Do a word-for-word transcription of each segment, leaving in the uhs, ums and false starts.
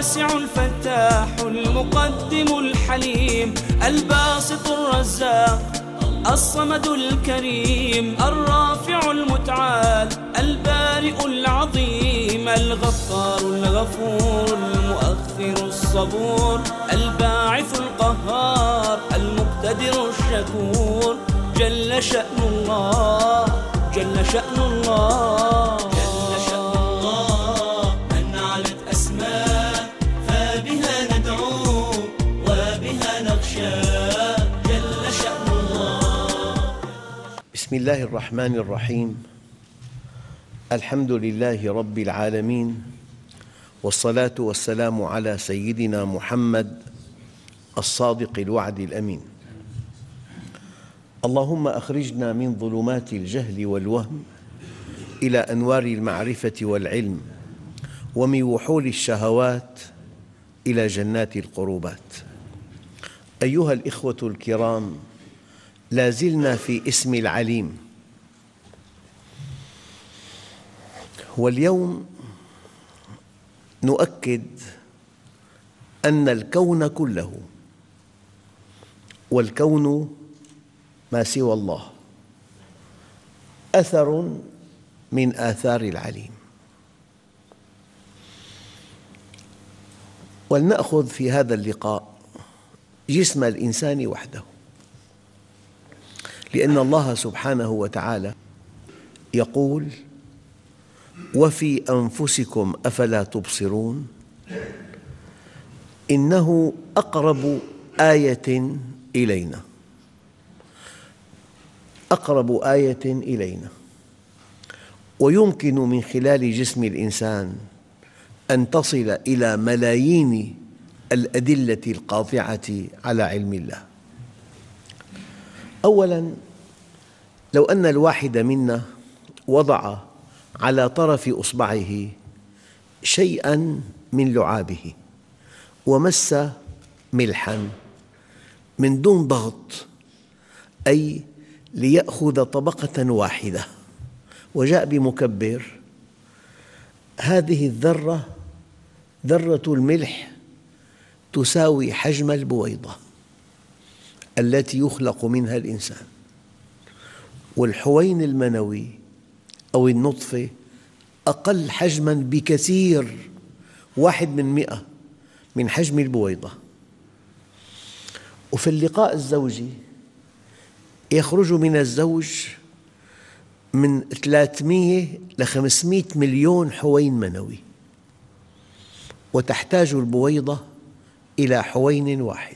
الواسع الفتاح المقدم الحليم الباسط الرزاق الصمد الكريم الرافع المتعال البارئ العظيم الغفار الغفور المؤخر الصبور الباعث القهار المقتدر الشكور جل شأن الله جل شأن الله جل شأن الله من علت أسماء فبها ندعو وبها نخشى جل شأن الله. بسم الله الرحمن الرحيم. الحمد لله رب العالمين، والصلاة والسلام على سيدنا محمد الصادق الوعد الأمين. اللهم أخرجنا من ظلمات الجهل والوهم إلى أنوار المعرفة والعلم، ومن وحول الشهوات إلى جنات القربات. أيها الإخوة الكرام، لا زلنا في اسم العليم، واليوم نؤكد أن الكون كله، والكون ما سوى الله، أثر من آثار العليم. ولنأخذ في هذا اللقاء جسم الإنسان وحده، لأن الله سبحانه وتعالى يقول: وفي أنفسكم أفلا تبصرون إنه أقرب آية إلينا أقرب آية إلينا. ويمكن من خلال جسم الإنسان أن تصل إلى ملايين الأدلة القاطعة على علم الله. أولاً، لو أن الواحد منا وضع على طرف إصبعه شيئاً من لعابه ومس ملحاً من دون ضغط، أي ليأخذ طبقة واحدة، وجاء بمكبر، هذه الذرة ذرة الملح تساوي حجم البويضة التي يخلق منها الإنسان. والحوين المنوي أو النطفة أقل حجماً بكثير، واحد من مئة من حجم البويضة. وفي اللقاء الزوجي يخرج من الزوج من ثلاثمئة إلى خمسمئة مليون حوين منوي، وتحتاج البويضة إلى حوين واحد.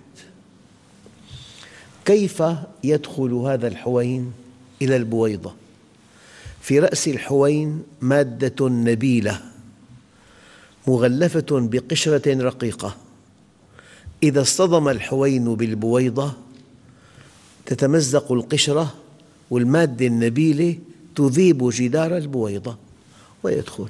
كيف يدخل هذا الحوين إلى البويضة؟ في رأس الحوين مادة نبيلة مغلفة بقشرة رقيقة، إذا اصطدم الحوين بالبويضة تتمزق القشرة، والمادة النبيلة تذيب جدار البويضة ويدخل.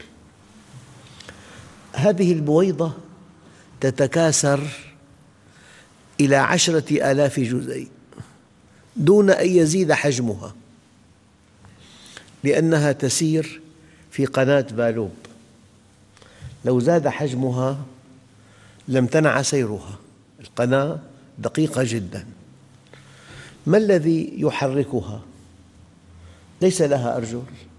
هذه البويضة تتكاثر إلى عشرة آلاف جزيء دون أن يزيد حجمها، لأنها تسير في قناة بالوب. لو زاد حجمها لامتنع سيرها، القناة دقيقة جداً. ما الذي يحركها؟ ليس لها أرجل.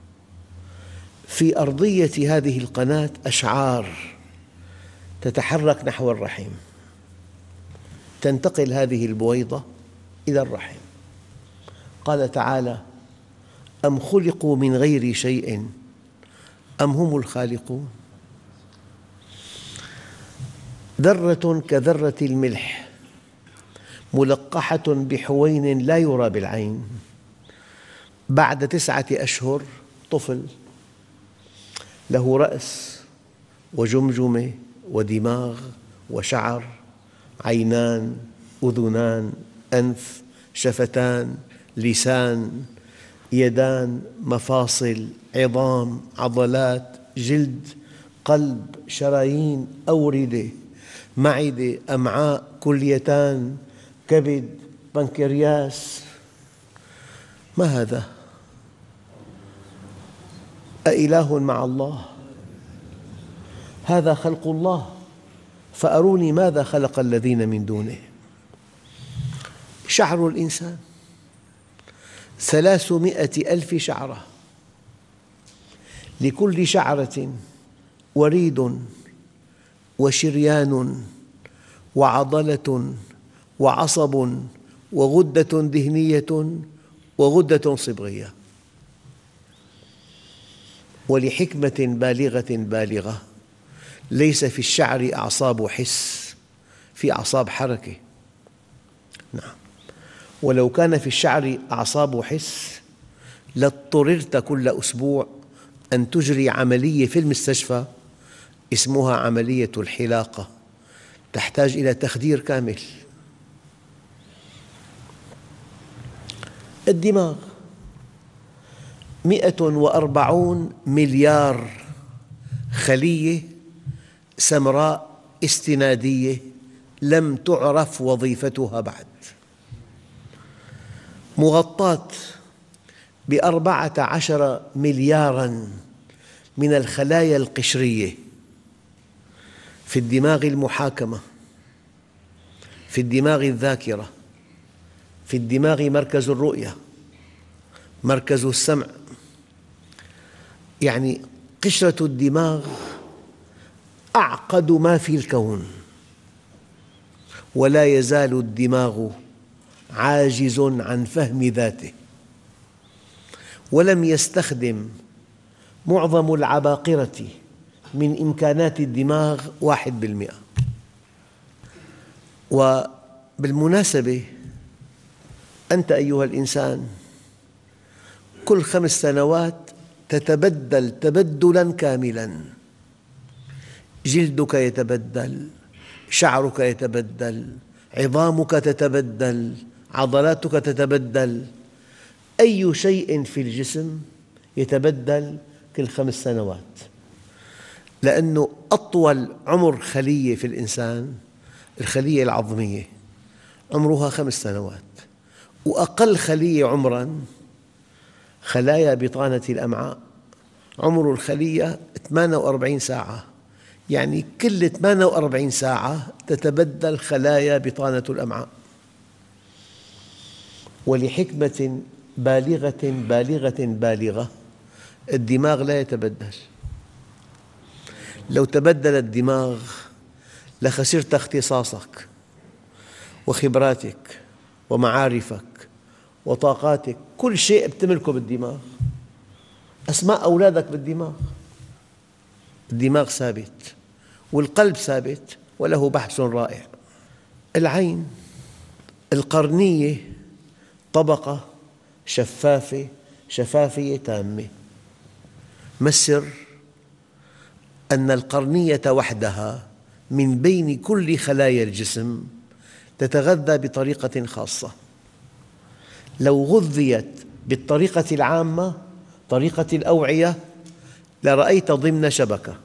في أرضية هذه القناة أشعار تتحرك نحو الرحم، تنتقل هذه البويضة إلى الرحم. قال تعالى: أم خلقوا من غير شيء أم هم الخالقون. ذرة كذرة الملح ملقحة بحوين لا يرى بالعين، بعد تسعة أشهر طفل له رأس وجمجمة ودماغ وشعر، عينان، أذنان، أنف، شفتان، لسان، يدان، مفاصل، عظام، عضلات، جلد، قلب، شرايين، أوردة، معدة، أمعاء، كليتان، كبد، بنكرياس. ما هذا؟ أإله مع الله؟ هذا خلق الله، فأروني ماذا خلق الذين من دونه. شعر الإنسان ثلاثمائة ألف شعرة، لكل شعرة وريد وشريان وعضلة وعصب وغدة دهنية وغدة صبغية. ولحكمة بالغة بالغة ليس في الشعر أعصاب حس، في أعصاب حركة. نعم، ولو كان في الشعر أعصاب حس لاضطررت كل أسبوع أن تجري عملية في المستشفى اسمها عملية الحلاقة، تحتاج إلى تخدير كامل. الدماغ مئة وأربعون مليار خلية سمراء استنادية لم تعرف وظيفتها بعد، مغطاة بأربعة عشر ملياراً من الخلايا القشرية. في الدماغ المحاكمة، في الدماغ الذاكرة، في الدماغ مركز الرؤية، مركز السمع. يعني قشرة الدماغ أعقد ما في الكون، ولا يزال الدماغ عاجز عن فهم ذاته. ولم يستخدم معظم العباقرة من إمكانات الدماغ واحد بالمئة. وبالمناسبة أنت أيها الإنسان كل خمس سنوات تتبدل تبدلاً كاملاً، جلدك يتبدل، شعرك يتبدل، عظامك تتبدل، عضلاتك تتبدل. أي شيء في الجسم يتبدل كل خمس سنوات، لأنه أطول عمر خلية في الإنسان الخلية العظمية عمرها خمس سنوات، وأقل خلية عمراً خلايا بطانة الأمعاء عمر الخلية ثمانية وأربعين ساعة، يعني كل ثمانية وأربعين ساعة تتبدل خلايا بطانة الأمعاء. ولحكمة بالغة بالغة بالغة الدماغ لا يتبدل. لو تبدل الدماغ لخسرت اختصاصك وخبراتك ومعارفك وطاقاتك، كل شيء تملكه بالدماغ. أسماء أولادك بالدماغ. الدماغ ثابت والقلب ثابت، وله بحث رائع. العين القرنية طبقة شفافة شفافية تامة. ما السر؟ أن القرنية وحدها من بين كل خلايا الجسم تتغذى بطريقة خاصة. لو غذيت بالطريقة العامة طريقة الأوعية لرأيت ضمن شبكة.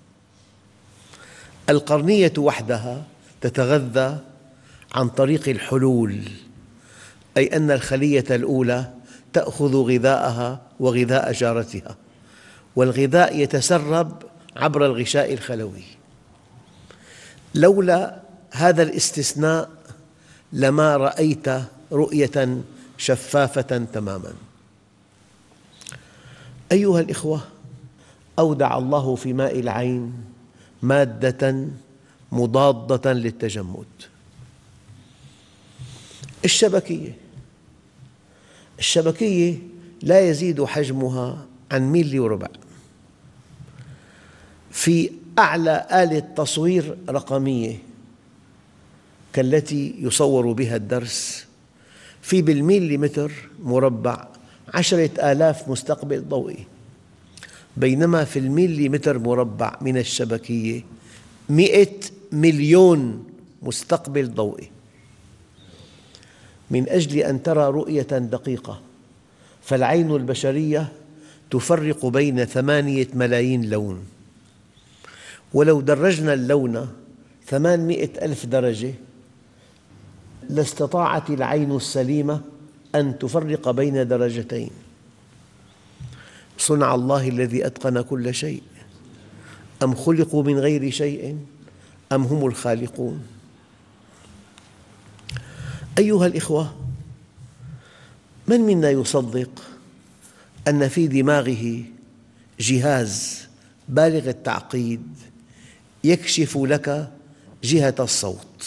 القرنية وحدها تتغذى عن طريق الحلول، أي أن الخلية الأولى تأخذ غذاءها وغذاء جارتها، والغذاء يتسرب عبر الغشاء الخلوي. لولا هذا الاستثناء لما رأيت رؤية شفافة تماماً. أيها الإخوة، أودع الله في ماء العين مادة مضادة للتجمد. الشبكية الشبكية لا يزيد حجمها عن ميلي وربع. في أعلى آلة تصوير رقمية كالتي يصور بها الدرس، في بالميليمتر مربع عشرة آلاف مستقبل ضوئي، بينما في الميليمتر مربع من الشبكية مئة مليون مستقبل ضوئي. من أجل أن ترى رؤية دقيقة فالعين البشرية تفرق بين ثمانية ملايين لون، ولو درجنا اللون ثمانمئة ألف درجة لاستطاعت العين السليمة أن تفرق بين درجتين. صنع الله الذي أتقن كل شيء، أم خلقوا من غير شيء أم هم الخالقون؟ أيها الإخوة، من منا يصدق أن في دماغه جهاز بالغ التعقيد يكشف لك جهة الصوت؟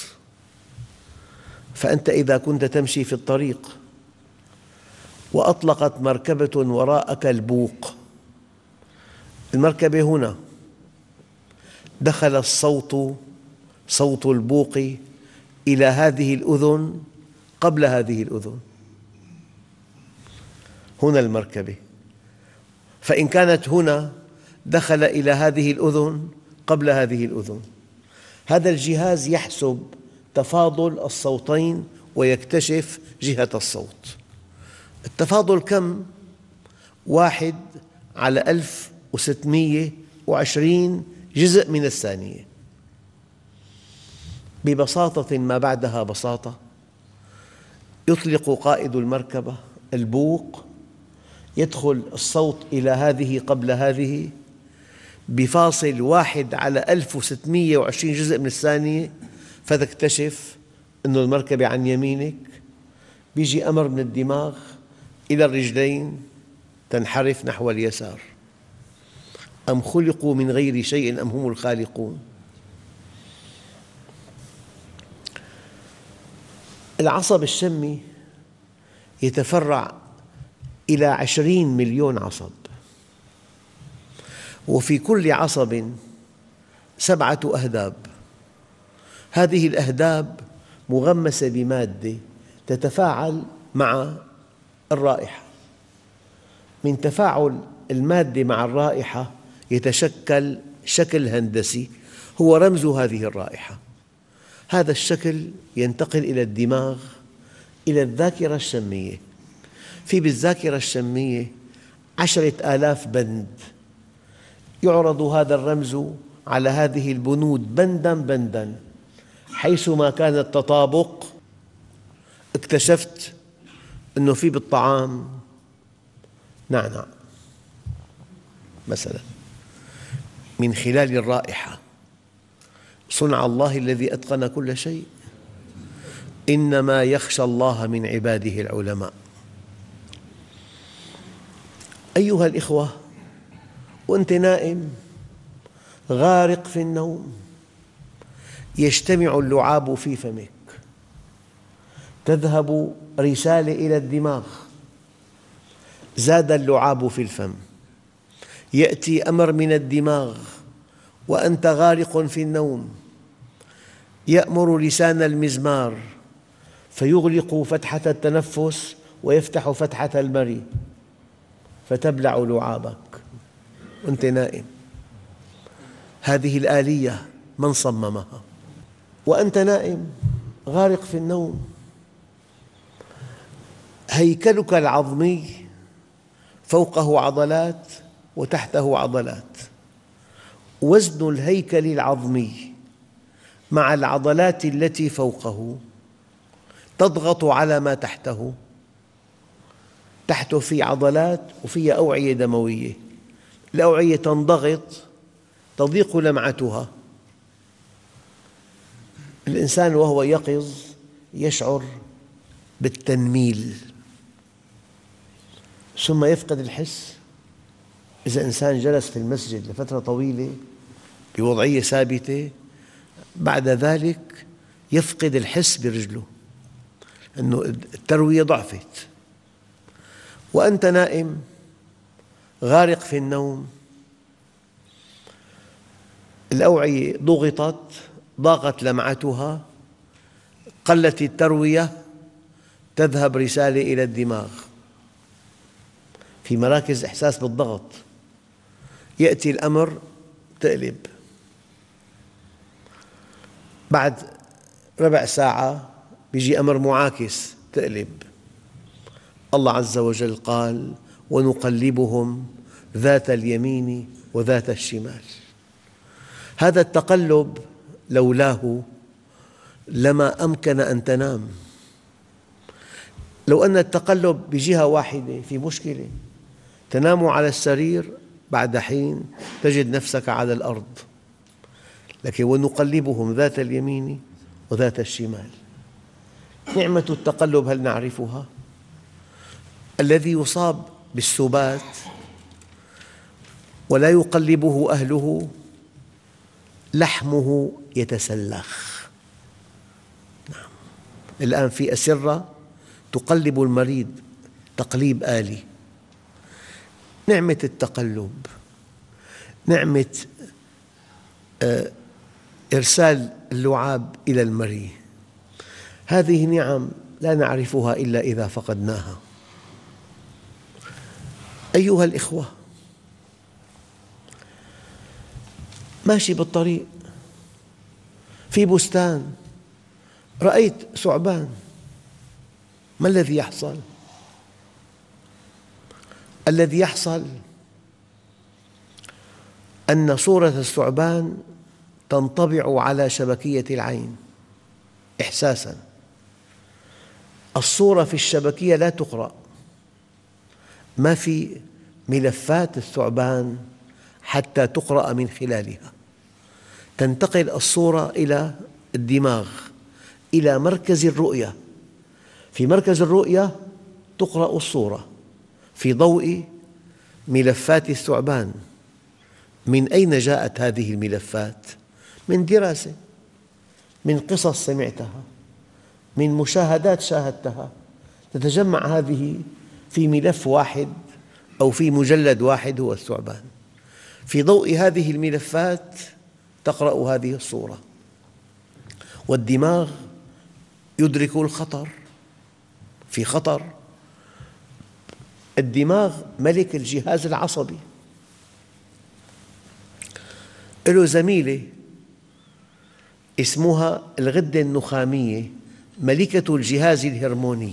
فأنت إذا كنت تمشي في الطريق وأطلقت مركبة وراءك البوق، المركبة هنا، دخل الصوت صوت البوق إلى هذه الأذن قبل هذه الأذن، هنا المركبة، فإن كانت هنا دخل إلى هذه الأذن قبل هذه الأذن. هذا الجهاز يحسب تفاضل الصوتين ويكتشف جهة الصوت. التفاضل كم؟ واحد على ألف وستمئة وعشرين جزء من الثانية. ببساطة ما بعدها بساطة، يطلق قائد المركبة البوق، يدخل الصوت إلى هذه قبل هذه بفاصل واحد على ألف وستمئة وعشرين جزء من الثانية، فتكتشف أن المركبة عن يمينك. بيجي أمر من الدماغ إلى الرجلين، تنحرف نحو اليسار. أم خلقوا من غير شيء أم هم الخالقون؟ العصب الشمي يتفرع إلى عشرين مليون عصب، وفي كل عصب سبعة أهداب. هذه الأهداب مغمسة بمادة تتفاعل مع الرائحة. من تفاعل المادة مع الرائحة يتشكل شكل هندسي هو رمز هذه الرائحة. هذا الشكل ينتقل إلى الدماغ، إلى الذاكرة الشمية. في بالذاكرة الشمية عشرة آلاف بند، يعرض هذا الرمز على هذه البنود بنداً بنداً. حيثما كان التطابق اكتشفت أنه في بالطعام نعناع مثلاً، من خلال الرائحة. صنع الله الذي أتقن كل شيء، إنما يخشى الله من عباده العلماء. أيها الإخوة، وأنت نائم غارق في النوم، يجتمع اللعاب في فمك، تذهب رسالة إلى الدماغ، زاد اللعاب في الفم، يأتي أمر من الدماغ وأنت غارق في النوم، يأمر لسان المزمار فيغلق فتحة التنفس ويفتح فتحة المرئ، فتبلع لعابك وأنت نائم. هذه الآلية من صممها؟ وأنت نائم غارق في النوم، هيكلك العظمي فوقه عضلات وتحته عضلات. وزن الهيكل العظمي مع العضلات التي فوقه تضغط على ما تحته. تحته في عضلات وفيها أوعية دموية، الأوعية تنضغط تضيق لمعتها. الإنسان وهو يقظ يشعر بالتنميل، ثم يفقد الحس. إذا إنسان جلس في المسجد لفترة طويلة بوضعية ثابتة، بعد ذلك يفقد الحس برجله، لأنه التروية ضعفت. وأنت نائم غارق في النوم، الأوعية ضغطت، ضاقت لمعتها، قلت التروية، تذهب رسالة إلى الدماغ في مراكز إحساس بالضغط، يأتي الأمر تقلب. بعد ربع ساعة يجي أمر معاكس تقلب. الله عز وجل قال: ونقلبهم ذات اليمين وذات الشمال. هذا التقلب لولاه لما أمكن أن تنام. لو أن التقلب بجهة واحدة في مشكلة، تنام على السرير، بعد حين تجد نفسك على الأرض، لكن ونقلبهم ذات اليمين وذات الشمال. نعمة التقلب هل نعرفها؟ الذي يصاب بالسبات ولا يقلبه أهله لحمه يتسلخ. نعم. الآن في أسرة تقلب المريض تقليب آلي. نعمة التقلب، نعمة إرسال اللعاب إلى المريء، هذه نعم لا نعرفها إلا إذا فقدناها. أيها الإخوة، ماشي بالطريق في بستان رأيت ثعبان، ما الذي يحصل؟ الذي يحصل أن صورة الثعبان تنطبع على شبكية العين إحساساً. الصورة في الشبكية لا تقرأ، ما في ملفات الثعبان حتى تقرأ من خلالها. تنتقل الصورة إلى الدماغ، إلى مركز الرؤية. في مركز الرؤية تقرأ الصورة في ضوء ملفات الثعبان. من أين جاءت هذه الملفات؟ من دراسة، من قصص سمعتها، من مشاهدات شاهدتها. تتجمع هذه في ملف واحد أو في مجلد واحد هو الثعبان. في ضوء هذه الملفات تقرأ هذه الصورة، والدماغ يدرك الخطر. في خطر. الدماغ ملك الجهاز العصبي، له زميلة اسمها الغدة النخامية، ملكة الجهاز الهرموني.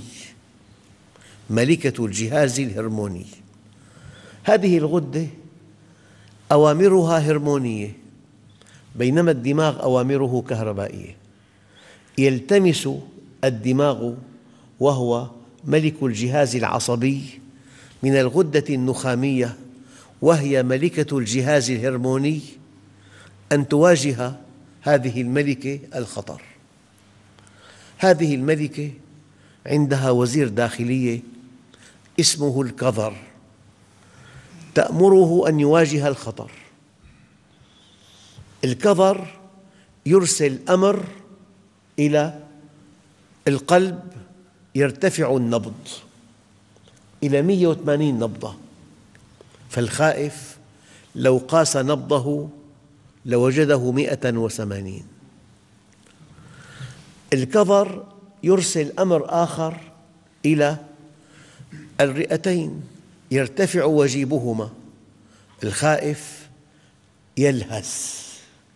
ملكة الجهاز الهرموني. هذه الغدة أوامرها هرمونية، بينما الدماغ أوامره كهربائية. يلتمس الدماغ وهو ملك الجهاز العصبي من الغدة النخامية وهي ملكة الجهاز الهرموني أن تواجه هذه الملكة الخطر. هذه الملكة عندها وزير داخلية اسمه الكظر، تأمره أن يواجه الخطر. الكظر يرسل أمر إلى القلب يرتفع النبض إلى مئة وثمانين نبضة، فالخائف لو قاس نبضه لوجده مئة وثمانين. الكظر يرسل أمر آخر إلى الرئتين يرتفع وجيبهما، الخائف يلهث.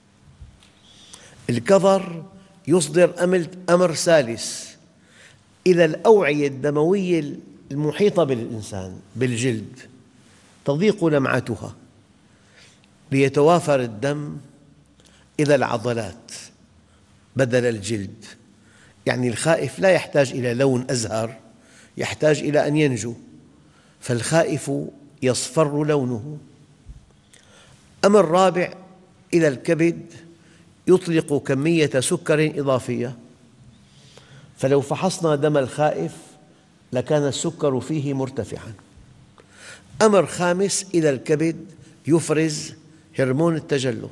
الكظر يصدر أمر ثالث إلى الأوعية الدموية المحيطة بالإنسان بالجلد، تضيق لمعتها ليتوافر الدم إلى العضلات بدل الجلد. يعني الخائف لا يحتاج إلى لون أزهر، يحتاج إلى أن ينجو، فالخائف يصفر لونه. أمر رابع إلى الكبد يطلق كمية سكر إضافية، فلو فحصنا دم الخائف لكان السكر فيه مرتفعاً. أمر خامس إلى الكبد يفرز هرمون التجلط،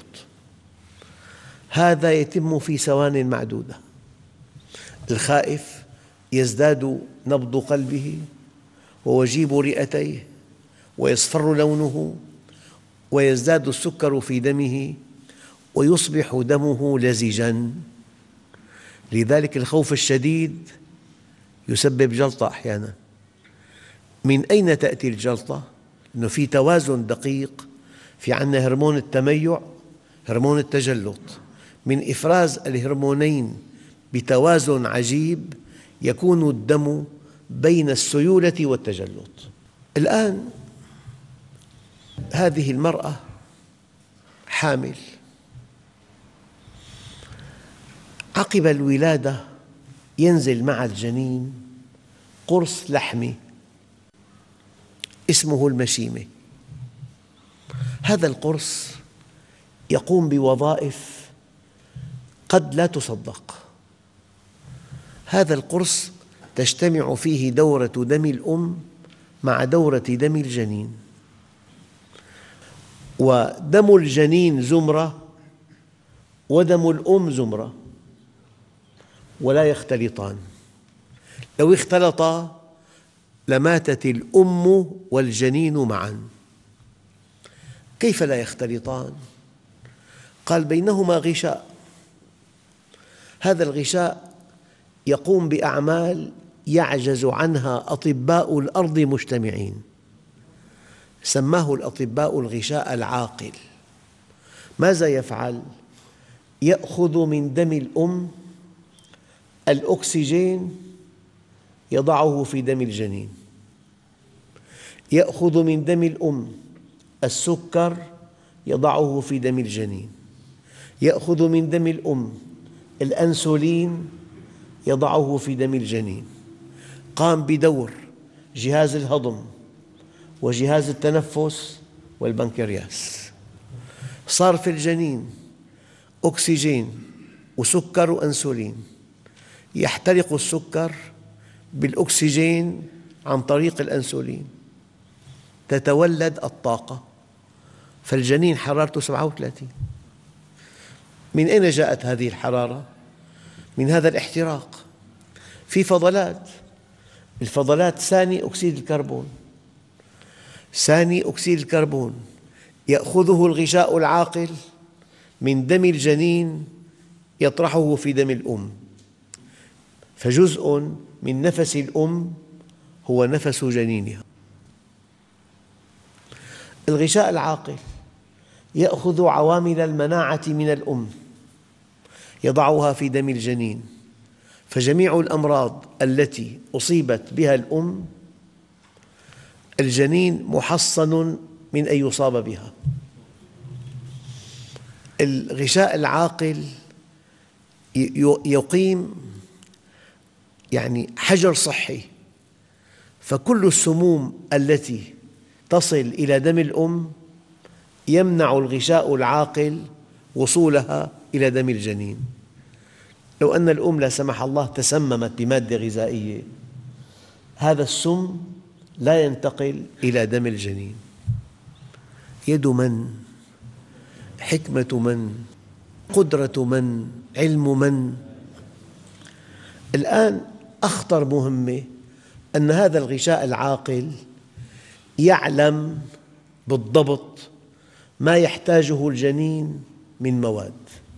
هذا يتم في ثوان معدودة. الخائف يزداد نبض قلبه ووجيب رئتيه ويصفر لونه ويزداد السكر في دمه ويصبح دمه لزجاً. لذلك الخوف الشديد يسبب جلطة أحياناً. من أين تأتي الجلطة؟ لأنه في توازن دقيق، في عندنا هرمون التميع، هرمون التجلط. من إفراز الهرمونين بتوازن عجيب يكون الدم بين السيولة والتجلط. الآن هذه المرأة حامل، عقب الولادة ينزل مع الجنين قرص لحمي اسمه المشيمة. هذا القرص يقوم بوظائف قد لا تصدق. هذا القرص تجتمع فيه دورة دم الأم مع دورة دم الجنين، ودم الجنين زمرة ودم الأم زمرة ولا يختلطان. لو اختلطا لماتت الأم والجنين معا. كيف لا يختلطان؟ قال بينهما غشاء، هذا الغشاء يقوم بأعمال يعجز عنها أطباء الأرض مجتمعين، سماه الأطباء الغشاء العاقل. ماذا يفعل؟ يأخذ من دم الأم الأكسجين يضعه في دم الجنين، يأخذ من دم الأم السكر يضعه في دم الجنين، يأخذ من دم الأم الأنسولين يضعه في دم الجنين. قام بدور جهاز الهضم وجهاز التنفس والبنكرياس. صار في الجنين أكسجين وسكر وأنسولين، يحترق السكر بالأكسجين عن طريق الأنسولين، تتولد الطاقة. فالجنين حرارته سبعة وثلاثين. من أين جاءت هذه الحرارة؟ من هذا الاحتراق. في فضلات، الفضلات ثاني أكسيد الكربون، ثاني أكسيد الكربون يأخذه الغشاء العاقل من دم الجنين يطرحه في دم الأم، فجزء من نفس الأم هو نفس جنينها. الغشاء العاقل يأخذ عوامل المناعة من الأم يضعها في دم الجنين، فجميع الأمراض التي أصيبت بها الأم الجنين محصن من أن يصاب بها. الغشاء العاقل يقيم يعني حجر صحي، فكل السموم التي تصل إلى دم الأم يمنع الغشاء العاقل وصولها إلى دم الجنين. لو أن الأم لا سمح الله تسممت بمادة غذائية، هذا السم لا ينتقل إلى دم الجنين. يد من؟ حكمة من؟ قدرة من؟ علم من؟ الآن أخطر مهمة أن هذا الغشاء العاقل يعلم بالضبط ما يحتاجه الجنين من مواد،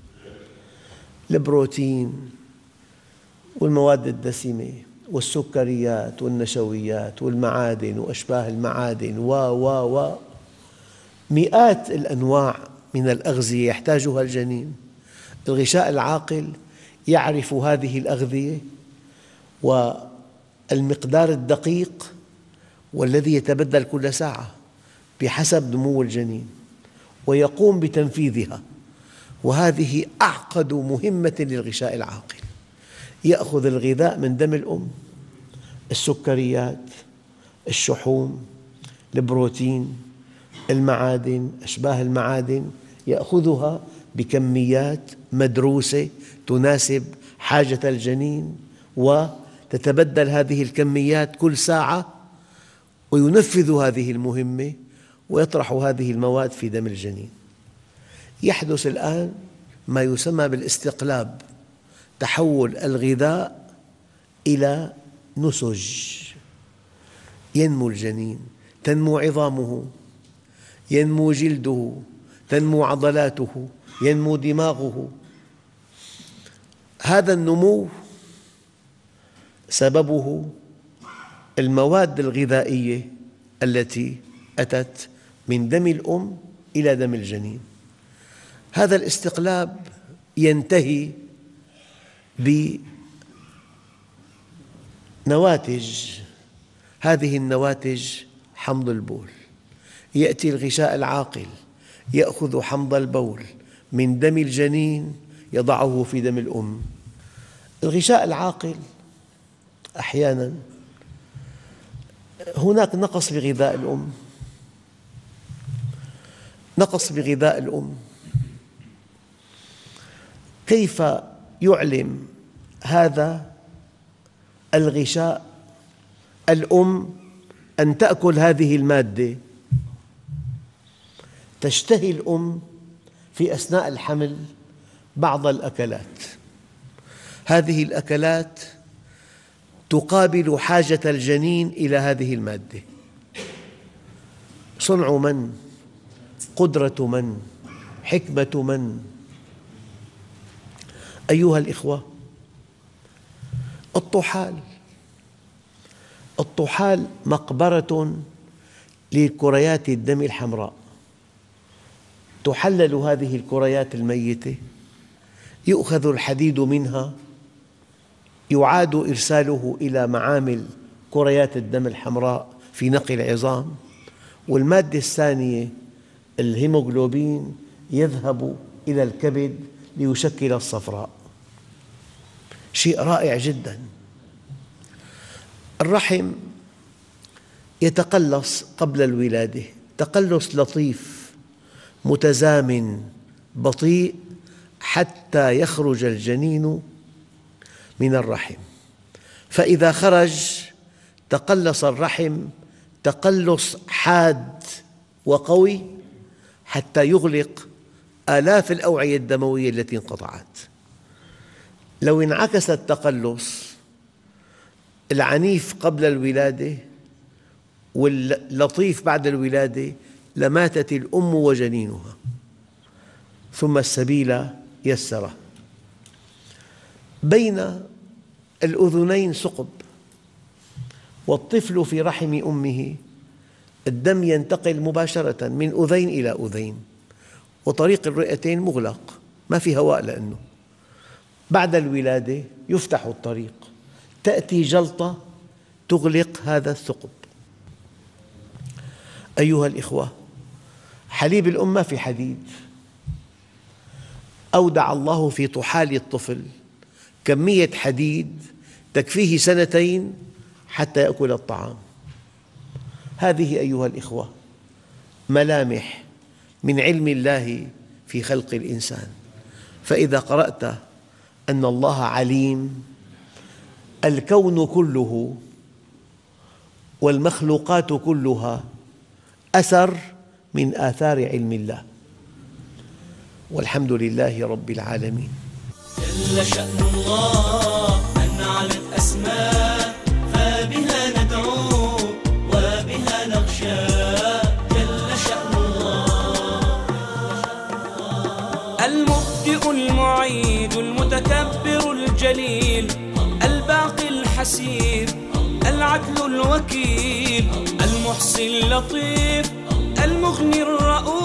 البروتين والمواد الدسمة والسكريات والنشويات والمعادن وأشباه المعادن و و و مئات الأنواع من الأغذية يحتاجها الجنين. الغشاء العاقل يعرف هذه الأغذية والمقدار الدقيق والذي يتبدل كل ساعة بحسب نمو الجنين، ويقوم بتنفيذها. وهذه أعقد مهمة للغشاء العاقل. يأخذ الغذاء من دم الأم، السكريات، الشحوم، البروتين، المعادن، أشباه المعادن، يأخذها بكميات مدروسة تناسب حاجة الجنين، وتتبدل هذه الكميات كل ساعة، وينفذ هذه المهمة ويطرح هذه المواد في دم الجنين. يحدث الآن ما يسمى بالاستقلاب، تحول الغذاء إلى نسج. ينمو الجنين، تنمو عظامه، ينمو جلده، تنمو عضلاته، ينمو دماغه. هذا النمو سببه المواد الغذائية التي أتت من دم الأم إلى دم الجنين. هذا الاستقلاب ينتهي بنواتج، هذه النواتج حمض البول. يأتي الغشاء العاقل يأخذ حمض البول من دم الجنين يضعه في دم الأم. الغشاء العاقل أحياناً هناك نقص بغذاء الأم، نقص بغذاء الأم. كيف يعلم هذا الغشاء الأم أن تأكل هذه المادة؟ تشتهي الأم في أثناء الحمل بعض الأكلات، هذه الأكلات تقابل حاجة الجنين إلى هذه المادة. صنع من؟ قدرة من؟ حكمة من؟ أيها الإخوة، الطحال الطحال مقبرة لكريات الدم الحمراء. تحلل هذه الكريات الميتة، يؤخذ الحديد منها، يعاد إرساله إلى معامل كريات الدم الحمراء في نقل العظام، والمادة الثانية الهيموغلوبين يذهب إلى الكبد ليشكل الصفراء. شيء رائع جداً. الرحم يتقلص قبل الولادة تقلص لطيف متزامن بطيء حتى يخرج الجنين من الرحم، فإذا خرج تقلص الرحم تقلص حاد وقوي حتى يغلق آلاف الأوعية الدموية التي انقطعت. لو انعكس التقلص العنيف قبل الولادة واللطيف بعد الولادة لماتت الأم وجنينها، ثم السبيل يسره. بين الأذنين ثقب، والطفل في رحم أمه الدم ينتقل مباشرة من أذين إلى أذين، وطريق الرئتين مغلق ما في هواء، لأنه بعد الولادة يفتح الطريق، تأتي جلطة تغلق هذا الثقب. أيها الإخوة، حليب الأم ما في حديد، أودع الله في طحال الطفل كمية حديد تكفيه سنتين حتى يأكل الطعام. هذه أيها الإخوة ملامح من علم الله في خلق الإنسان. فإذا قرأت أن الله عليم، الكون كله والمخلوقات كلها أثر من آثار علم الله، والحمد لله رب العالمين. جل شأن الله أن علت أسماء، فبها ندعو وبها نخشى. جل شأن الله المبدئ المعيد المتكبر الجليل الباقي الحسيب العدل الوكيل المحصي اللطيف المغني الرؤوف